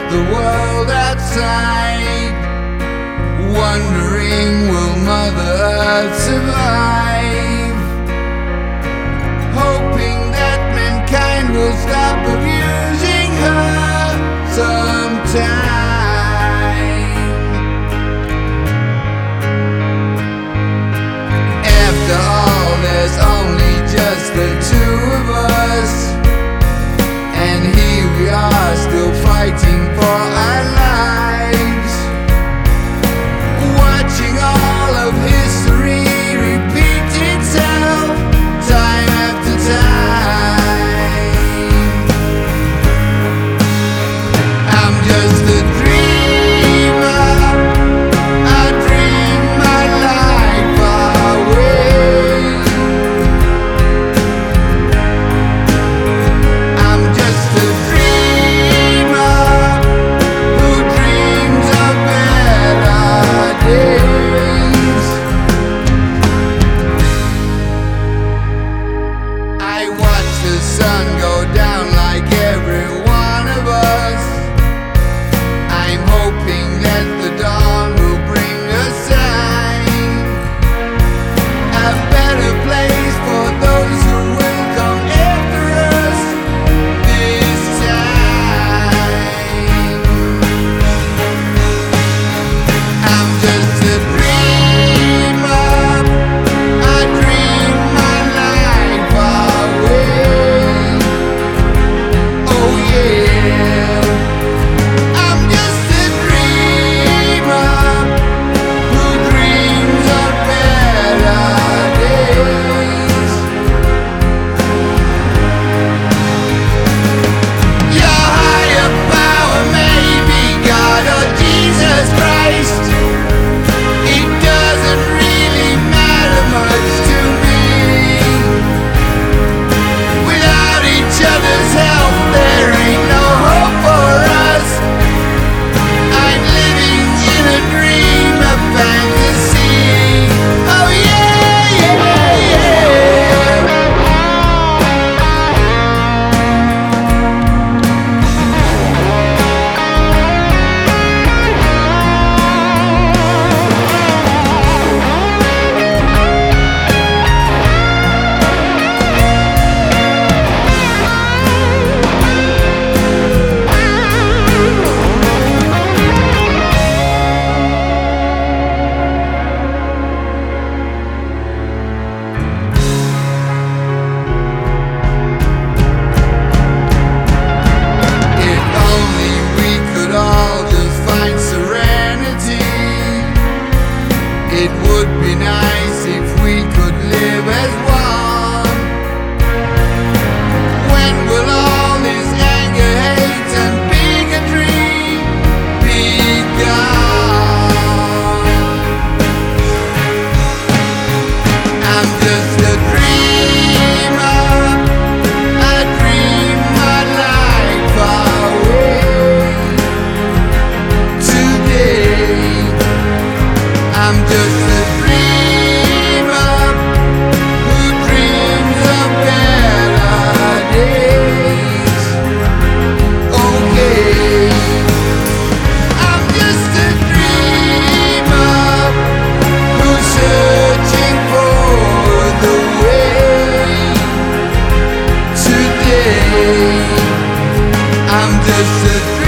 the world outside, wondering will Mother Earth survive, hoping that mankind will stop abusing her sometime. After all, there's only just the two of us, and here we are still fighting for our lives, watching all of history repeat itself time after time. I'm just a dreamer, I dream my life away. I'm just a dreamer who dreams of better days. I watch the sun go down like every one of us. I'm hoping that the dawn will bring a sign, a better place for those who will come after us this time. I'm just a dreamer, I dream my life away. Oh yeah, I'm just a dreamer who dreams of better days. Your higher power may be God or Jesus Christ. It doesn't really matter much to me. Without each other's help, there ain't no hope for us. I'm living in a dream of fantasy. Oh yeah, yeah, yeah. If only we could all just find serenity, it would be nice if we could live as one. When will all this anger, hate, and bigotry be gone? I'm just a dreamer, I dream my life away. Today, I'm just a dreamer who dreams of better days. Okay, I'm just a dreamer who's searching for the way. Today, I'm just a